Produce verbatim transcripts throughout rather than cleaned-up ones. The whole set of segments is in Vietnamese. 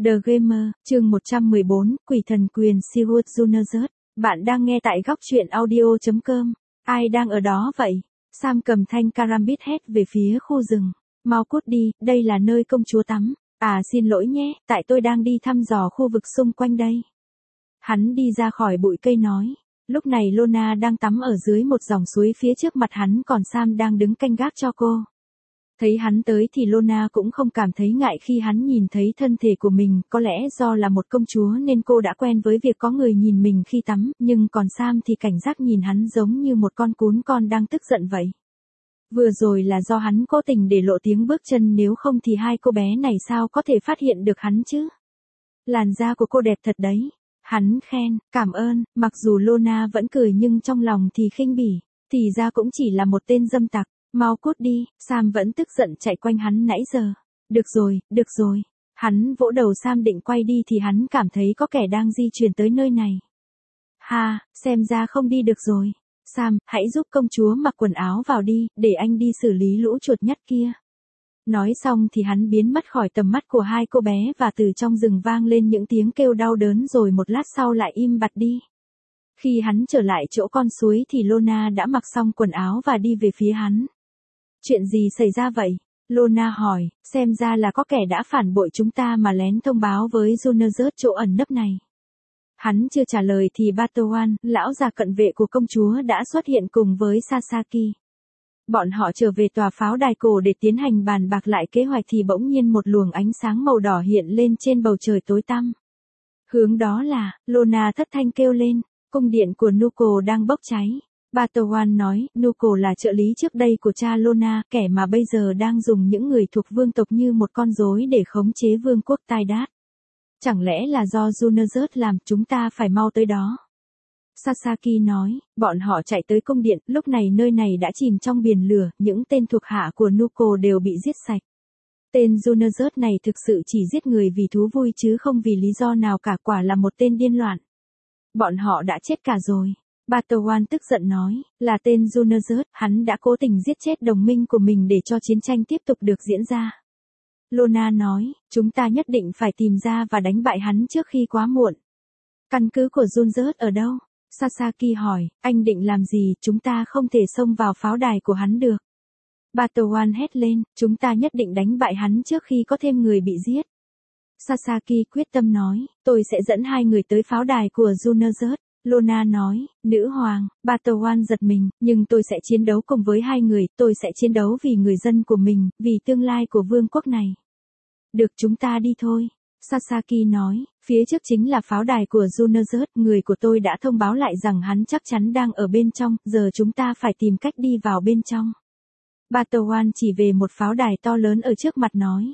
The Gamer, chương một trăm mười bốn, Quỷ thần quyền Sigurd Jornezert. Bạn đang nghe tại góc truyện audio chấm com. Ai đang ở đó vậy? Sam cầm thanh karambit hét về phía khu rừng. Mau cút đi, đây là nơi công chúa tắm. À xin lỗi nhé, tại tôi đang đi thăm dò khu vực xung quanh đây. Hắn đi ra khỏi bụi cây nói. Lúc này Lona đang tắm ở dưới một dòng suối phía trước mặt hắn, còn Sam đang đứng canh gác cho cô. Thấy hắn tới thì Lona cũng không cảm thấy ngại khi hắn nhìn thấy thân thể của mình, có lẽ do là một công chúa nên cô đã quen với việc có người nhìn mình khi tắm, nhưng còn Sam thì cảnh giác nhìn hắn giống như một con cún con đang tức giận vậy. Vừa rồi là do hắn cố tình để lộ tiếng bước chân, nếu không thì hai cô bé này sao có thể phát hiện được hắn chứ? Làn da của cô đẹp thật đấy. Hắn khen, cảm ơn, mặc dù Lona vẫn cười nhưng trong lòng thì khinh bỉ, thì ra cũng chỉ là một tên dâm tặc. Mau cút đi, Sam vẫn tức giận chạy quanh hắn nãy giờ. Được rồi, được rồi. Hắn vỗ đầu Sam định quay đi thì hắn cảm thấy có kẻ đang di chuyển tới nơi này. Ha, xem ra không đi được rồi. Sam, hãy giúp công chúa mặc quần áo vào đi, để anh đi xử lý lũ chuột nhắt kia. Nói xong thì hắn biến mất khỏi tầm mắt của hai cô bé và từ trong rừng vang lên những tiếng kêu đau đớn, rồi một lát sau lại im bặt đi. Khi hắn trở lại chỗ con suối thì Lona đã mặc xong quần áo và đi về phía hắn. Chuyện gì xảy ra vậy? Lona hỏi, xem ra là có kẻ đã phản bội chúng ta mà lén thông báo với Jornezert chỗ ẩn nấp này. Hắn chưa trả lời thì Batowan, lão già cận vệ của công chúa đã xuất hiện cùng với Sasaki. Bọn họ trở về tòa pháo đài cổ để tiến hành bàn bạc lại kế hoạch thì bỗng nhiên một luồng ánh sáng màu đỏ hiện lên trên bầu trời tối tăm. Hướng đó là, Lona thất thanh kêu lên, cung điện của Nuko đang bốc cháy. Batowan nói, Nuko là trợ lý trước đây của cha Lona, kẻ mà bây giờ đang dùng những người thuộc vương tộc như một con rối để khống chế vương quốc Taidat. Chẳng lẽ là do Jornezert làm, chúng ta phải mau tới đó. Sasaki nói, bọn họ chạy tới cung điện, lúc này nơi này đã chìm trong biển lửa, những tên thuộc hạ của Nuko đều bị giết sạch. Tên Jornezert này thực sự chỉ giết người vì thú vui chứ không vì lý do nào cả, quả là một tên điên loạn. Bọn họ đã chết cả rồi. Batowan tức giận nói, là tên Jornezert, hắn đã cố tình giết chết đồng minh của mình để cho chiến tranh tiếp tục được diễn ra. Lona nói, chúng ta nhất định phải tìm ra và đánh bại hắn trước khi quá muộn. Căn cứ của Jornezert ở đâu? Sasaki hỏi, anh định làm gì, chúng ta không thể xông vào pháo đài của hắn được. Batowan hét lên, chúng ta nhất định đánh bại hắn trước khi có thêm người bị giết. Sasaki quyết tâm nói, tôi sẽ dẫn hai người tới pháo đài của Jornezert. Lona nói, nữ hoàng. Batowan giật mình, nhưng tôi sẽ chiến đấu cùng với hai người, tôi sẽ chiến đấu vì người dân của mình, vì tương lai của vương quốc này. Được, chúng ta đi thôi. Sasaki nói, phía trước chính là pháo đài của Jornezert, người của tôi đã thông báo lại rằng hắn chắc chắn đang ở bên trong, giờ chúng ta phải tìm cách đi vào bên trong. Batowan chỉ về một pháo đài to lớn ở trước mặt nói.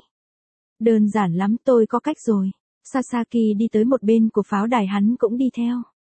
Đơn giản lắm, tôi có cách rồi. Sasaki đi tới một bên của pháo đài, hắn cũng đi theo.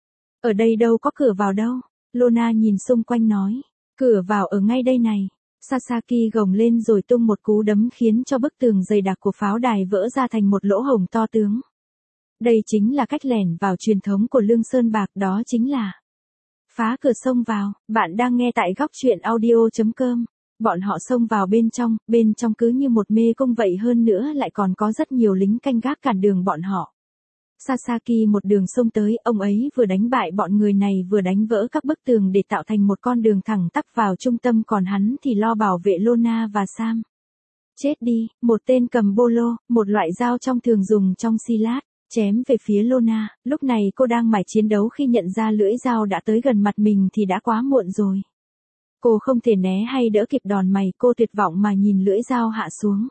Ở đây đâu có cửa vào đâu. Lona nhìn xung quanh nói. Cửa vào ở ngay đây này. Sasaki gồng lên rồi tung một cú đấm khiến cho bức tường dày đặc của pháo đài vỡ ra thành một lỗ hổng to tướng. Đây chính là cách lẻn vào truyền thống của Lương Sơn Bạc, đó chính là phá cửa xông vào. Bạn đang nghe tại góc truyện audio chấm com. Bọn họ xông vào bên trong, bên trong cứ như một mê cung vậy, hơn nữa lại còn có rất nhiều lính canh gác cản đường bọn họ. Sasaki một đường xông tới, ông ấy vừa đánh bại bọn người này vừa đánh vỡ các bức tường để tạo thành một con đường thẳng tắp vào trung tâm, còn hắn thì lo bảo vệ Lona và Sam. Chết đi, một tên cầm bolo, một loại dao trong thường dùng trong Silat, chém về phía Lona. Lúc này cô đang mải chiến đấu, khi nhận ra lưỡi dao đã tới gần mặt mình thì đã quá muộn rồi. Cô không thể né hay đỡ kịp đòn mày, cô tuyệt vọng mà nhìn lưỡi dao hạ xuống.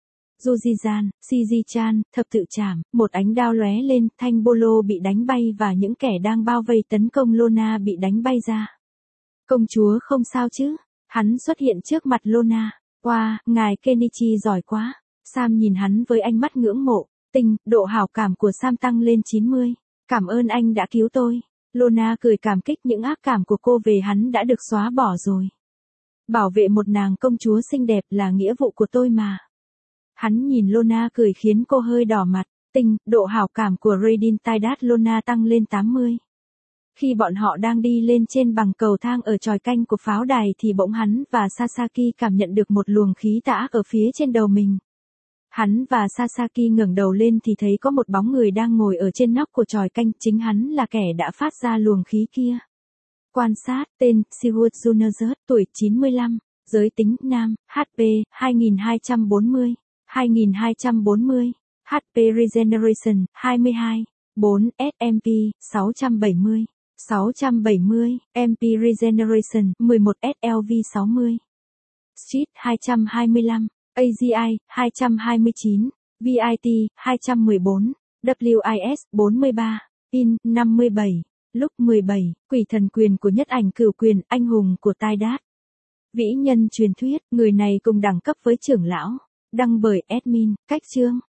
Jujizan, Shiji-chan, thập tự trảm, một ánh đao lóe lên, thanh bolo bị đánh bay và những kẻ đang bao vây tấn công Lona bị đánh bay ra. Công chúa không sao chứ? Hắn xuất hiện trước mặt Lona. Wow, ngài Kenichi giỏi quá. Sam nhìn hắn với ánh mắt ngưỡng mộ. Tình, độ hảo cảm của Sam tăng lên chín mươi. Cảm ơn anh đã cứu tôi. Lona cười cảm kích, những ác cảm của cô về hắn đã được xóa bỏ rồi. Bảo vệ một nàng công chúa xinh đẹp là nghĩa vụ của tôi mà. Hắn nhìn Lona cười khiến cô hơi đỏ mặt. Tình, độ hảo cảm của Raiden Taidat Lona tăng lên tám mươi. Khi bọn họ đang đi lên trên bằng cầu thang ở chòi canh của pháo đài thì bỗng hắn và Sasaki cảm nhận được một luồng khí tà ác ở phía trên đầu mình. Hắn và Sasaki ngẩng đầu lên thì thấy có một bóng người đang ngồi ở trên nóc của chòi canh, chính hắn là kẻ đã phát ra luồng khí kia. Quan sát, tên, Sigurd Junersød, tuổi chín mươi lăm, giới tính, nam, hát pê, hai nghìn hai trăm bốn mươi, hai nghìn hai trăm bốn mươi, hát pê Regeneration, hai mươi hai, bốn, ét em pê, sáu trăm bảy mươi, sáu trăm bảy mươi, em pê Regeneration, mười một, ét lờ vê sáu mươi. Street, hai trăm hai mươi lăm, a giê i, hai trăm hai mươi chín, vê i tê, hai trăm mười bốn, vê i ét, bốn mươi ba, in, năm mươi bảy. Lúc mười bảy, quỷ thần quyền của nhất ảnh cửu quyền, anh hùng của Tai Đát. Vĩ nhân truyền thuyết, người này cùng đẳng cấp với trưởng lão. Đăng bởi admin, cách chương.